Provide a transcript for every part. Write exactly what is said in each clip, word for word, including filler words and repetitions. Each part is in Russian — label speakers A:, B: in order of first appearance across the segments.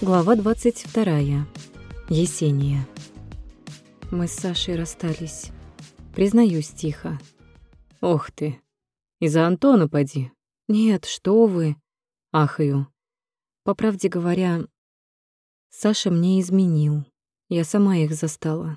A: Глава двадцать вторая. Есения. Мы с Сашей расстались. Признаюсь тихо.
B: Ох ты, из-за Антона поди.
A: Нет, что вы. Ахаю. По правде говоря, Саша мне изменил. Я сама их застала.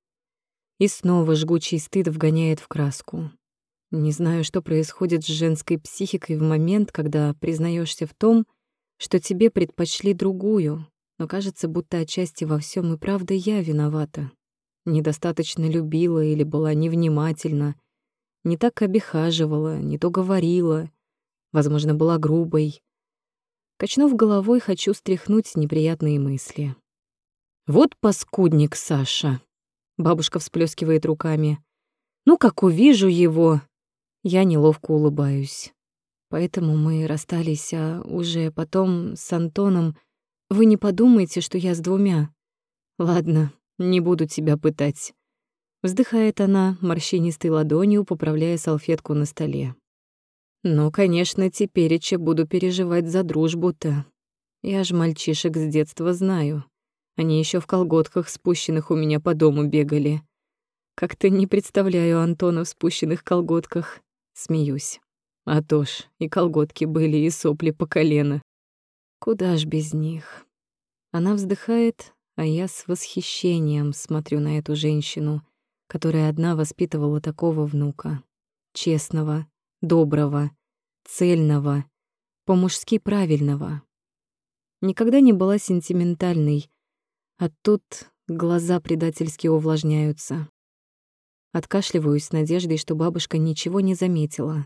A: И снова жгучий стыд вгоняет в краску. Не знаю, что происходит с женской психикой в момент, когда признаешься в том, что тебе предпочли другую, но кажется, будто отчасти во всем и правда я виновата. Недостаточно любила или была невнимательна, не так обихаживала, не то говорила, возможно, была грубой. Качнув головой, хочу стряхнуть неприятные мысли. «Вот паскудник Саша!» Бабушка всплескивает руками. «Ну, как увижу его!» Я неловко улыбаюсь. Поэтому мы расстались, а уже потом с Антоном... Вы не подумайте, что я с двумя. Ладно, не буду тебя пытать. Вздыхает она, морщинистой ладонью поправляя салфетку на столе. Ну, конечно, тепереча буду переживать за дружбу-то. Я ж мальчишек с детства знаю. Они еще в колготках спущенных у меня по дому бегали. Как-то не представляю Антона в спущенных колготках. Смеюсь. А то ж, и колготки были, и сопли по колено. Куда ж без них? Она вздыхает, а я с восхищением смотрю на эту женщину, которая одна воспитывала такого внука. Честного, доброго, цельного, по-мужски правильного. Никогда не была сентиментальной, а тут глаза предательски увлажняются. Откашливаюсь с надеждой, что бабушка ничего не заметила.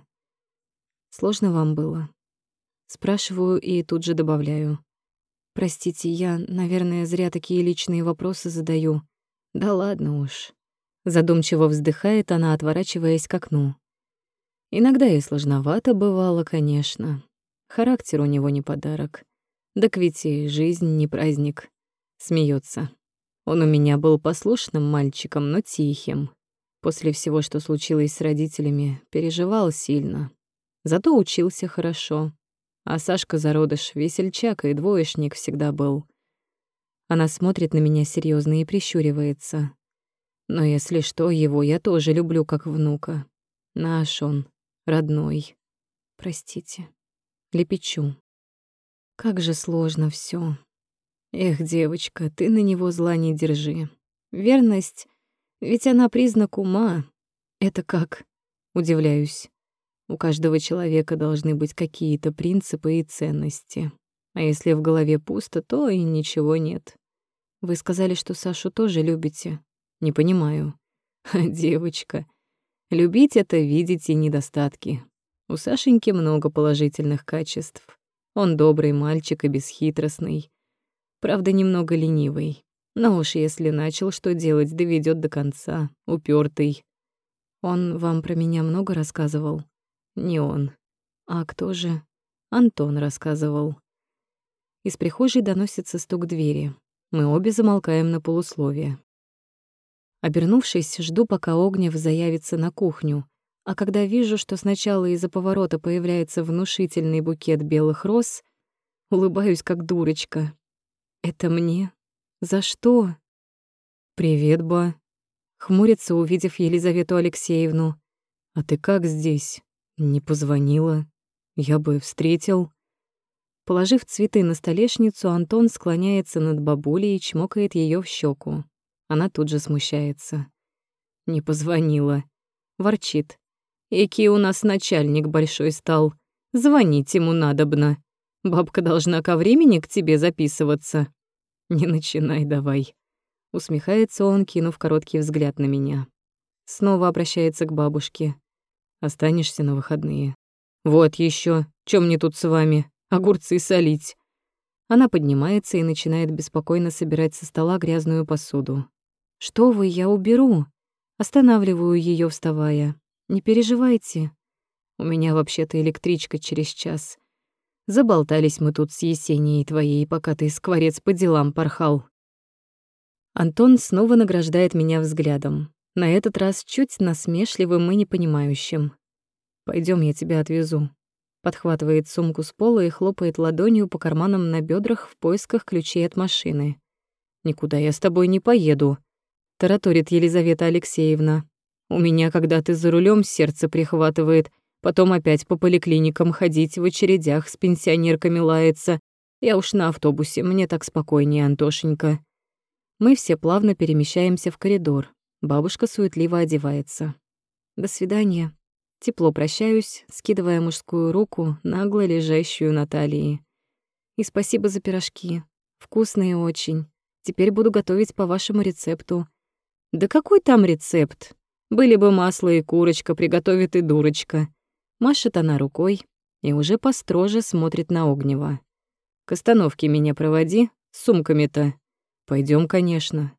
A: Сложно вам было? Спрашиваю и тут же добавляю. Простите, я, наверное, зря такие личные вопросы задаю. Да ладно уж. Задумчиво вздыхает она, отворачиваясь к окну. Иногда и сложновато бывало, конечно. Характер у него не подарок. Да к ведь и жизнь не праздник. Смеется. Он у меня был послушным мальчиком, но тихим. После всего, что случилось с родителями, переживал сильно. Зато учился хорошо. А Сашка зародыш весельчак и двоечник всегда был. Она смотрит на меня серьёзно и прищуривается. Но если что, его я тоже люблю как внука. Наш он, родной. Простите. Лепечу. Как же сложно всё. Эх, девочка, ты на него зла не держи. Верность, ведь она признак ума. Это как? Удивляюсь. У каждого человека должны быть какие-то принципы и ценности. А если в голове пусто, то и ничего нет. Вы сказали, что Сашу тоже любите. Не понимаю. Девочка, любить — это видеть и недостатки. У Сашеньки много положительных качеств. Он добрый мальчик и бесхитростный. Правда, немного ленивый. Но уж если начал что делать, доведёт до конца. Упёртый. Он вам про меня много рассказывал? Не он. А кто же? Антон рассказывал. Из прихожей доносится стук двери. Мы обе замолкаем на полусловие. Обернувшись, жду, пока Огнев заявится на кухню, а когда вижу, что сначала из-за поворота появляется внушительный букет белых роз, улыбаюсь как дурочка. Это мне? За что? «Привет, ба», — хмурится, увидев Елизавету Алексеевну. «А ты как здесь? Не позвонила. Я бы встретил». Положив цветы на столешницу, Антон склоняется над бабулей и чмокает её в щеку. Она тут же смущается. «Не позвонила». Ворчит. «Экий у нас начальник большой стал. Звонить ему надобно. Бабка должна ко времени к тебе записываться». «Не начинай давай». Усмехается он, кинув короткий взгляд на меня. Снова обращается к бабушке. «Останешься на выходные?» «Вот ещё. Чё мне тут с вами? Огурцы солить». Она поднимается и начинает беспокойно собирать со стола грязную посуду. «Что вы, я уберу». Останавливаю её, вставая. «Не переживайте. У меня вообще-то электричка через час. Заболтались мы тут с Есенией твоей, пока ты, скворец, по делам порхал». Антон снова награждает меня взглядом. На этот раз чуть насмешливым и непонимающим. «Пойдём, я тебя отвезу». Подхватывает сумку с пола и хлопает ладонью по карманам на бедрах в поисках ключей от машины. «Никуда я с тобой не поеду», — тараторит Елизавета Алексеевна. «У меня, когда ты за рулем, сердце прихватывает, потом опять по поликлиникам ходить, в очередях с пенсионерками лаяться. Я уж на автобусе, мне так спокойнее, Антошенька». Мы все плавно перемещаемся в коридор. Бабушка суетливо одевается. «До свидания». Тепло прощаюсь, скидывая мужскую руку, нагло лежащую на талии. «И спасибо за пирожки. Вкусные очень. Теперь буду готовить по вашему рецепту». «Да какой там рецепт? Были бы масло и курочка, приготовит и дурочка». Машет она рукой и уже построже смотрит на Огнева. «К остановке меня проводи, с сумками-то». Пойдем, конечно».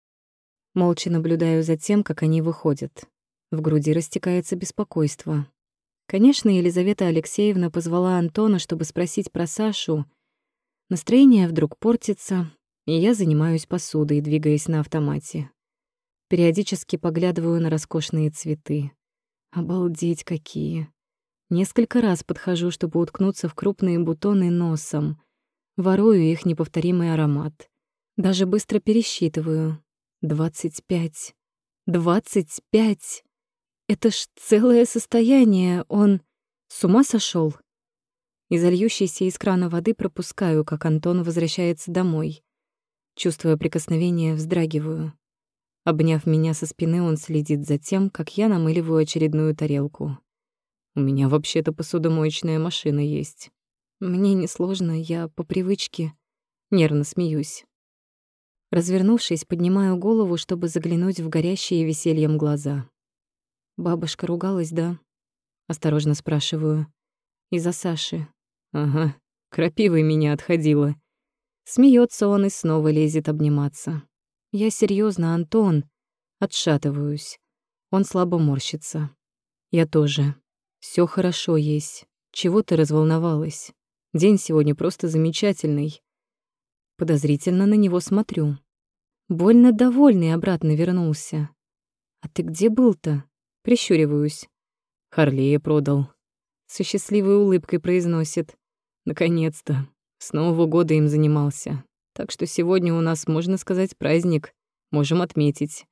A: Молча наблюдаю за тем, как они выходят. В груди растекается беспокойство. Конечно, Елизавета Алексеевна позвала Антона, чтобы спросить про Сашу. Настроение вдруг портится, и я занимаюсь посудой, двигаясь на автомате. Периодически поглядываю на роскошные цветы. Обалдеть какие! Несколько раз подхожу, чтобы уткнуться в крупные бутоны носом. Ворую их неповторимый аромат. Даже быстро пересчитываю. Двадцать пять. Двадцать пять! Это ж целое состояние. Он с ума сошел. Из льющейся из крана воды пропускаю, как Антон возвращается домой. Чувствуя прикосновение, вздрагиваю. Обняв меня со спины, он следит за тем, как я намыливаю очередную тарелку. «У меня вообще-то посудомоечная машина есть». «Мне несложно, я по привычке». Нервно смеюсь. Развернувшись, поднимаю голову, чтобы заглянуть в горящие весельем глаза. «Бабушка ругалась, да?» Осторожно спрашиваю. «Из-за Саши». «Ага, крапивой меня отходила». Смеется он и снова лезет обниматься. «Я серьезно, Антон». Отшатываюсь. Он слабо морщится. «Я тоже. Все хорошо есть. Чего ты разволновалась? День сегодня просто замечательный». Подозрительно на него смотрю. Больно довольный обратно вернулся. «А ты где был-то?» Прищуриваюсь. «Харлея продал». Со счастливой улыбкой произносит. «Наконец-то. С Нового года им занимался. Так что сегодня у нас, можно сказать, праздник. Можем отметить».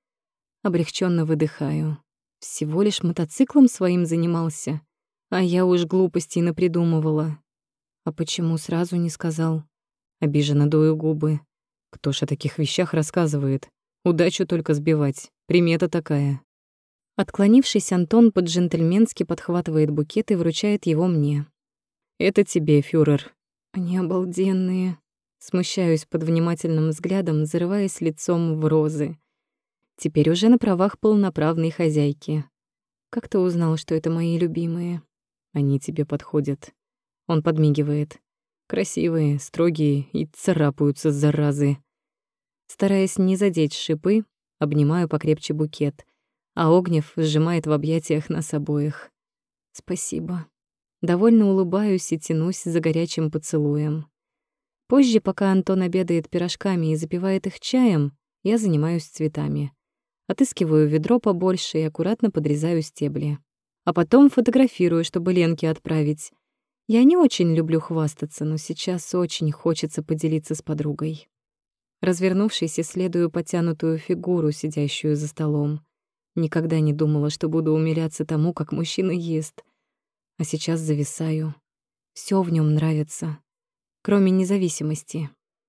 A: Облегченно выдыхаю. Всего лишь мотоциклом своим занимался. А я уж глупостей напридумывала. А почему сразу не сказал? Обиженно дую губы. Кто ж о таких вещах рассказывает? Удачу только сбивать. Примета такая. Отклонившись, Антон по-джентльменски подхватывает букет и вручает его мне. «Это тебе, фюрер». Они обалденные. Смущаюсь под внимательным взглядом, зарываясь лицом в розы. Теперь уже на правах полноправной хозяйки. «Как ты узнал, что это мои любимые?» «Они тебе подходят». Он подмигивает. «Красивые, строгие и царапаются, заразы». Стараясь не задеть шипы, обнимаю покрепче букет, а Огнев сжимает в объятиях нас обоих. «Спасибо». Довольно улыбаюсь и тянусь за горячим поцелуем. Позже, пока Антон обедает пирожками и запивает их чаем, я занимаюсь цветами. Отыскиваю ведро побольше и аккуратно подрезаю стебли. А потом фотографирую, чтобы Ленке отправить. Я не очень люблю хвастаться, но сейчас очень хочется поделиться с подругой. Развернувшись, исследую потянутую фигуру, сидящую за столом. Никогда не думала, что буду умиляться тому, как мужчина ест. А сейчас зависаю. Всё в нём нравится, кроме независимости.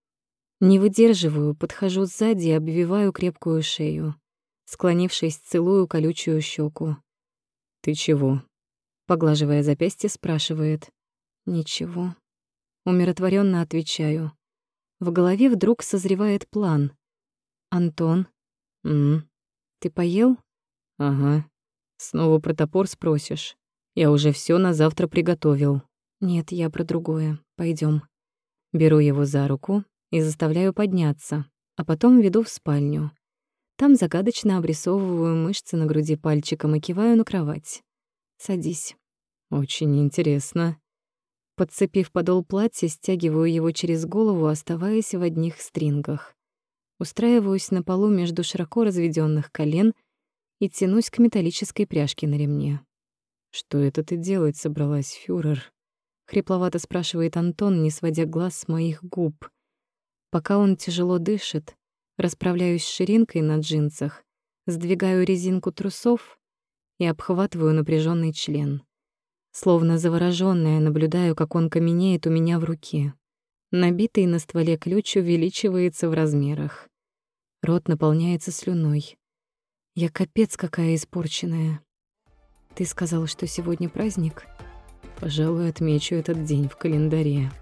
A: Не выдерживаю, подхожу сзади и обвиваю крепкую шею. Склонившись, целую колючую щеку. «Ты чего?» Поглаживая запястье, спрашивает. «Ничего». Умиротворенно отвечаю. В голове вдруг созревает план. «Антон?» «М? Ты поел?» «Ага. Снова про топор спросишь? Я уже всё на завтра приготовил». «Нет, я про другое. Пойдём». Беру его за руку и заставляю подняться, а потом веду в спальню. Там загадочно обрисовываю мышцы на груди пальчиком и киваю на кровать. «Садись». «Очень интересно». Подцепив подол платья, стягиваю его через голову, оставаясь в одних стрингах. Устраиваюсь на полу между широко разведённых колен и тянусь к металлической пряжке на ремне. «Что это ты делать собралась, фюрер?» — хрипловато спрашивает Антон, не сводя глаз с моих губ. Пока он тяжело дышит, расправляюсь с ширинкой на джинсах, сдвигаю резинку трусов и обхватываю напряженный член. Словно заворожённая, наблюдаю, как он каменеет у меня в руке. Набитый на стволе ключ увеличивается в размерах. Рот наполняется слюной. Я капец какая испорченная. Ты сказал, что сегодня праздник? Пожалуй, отмечу этот день в календаре.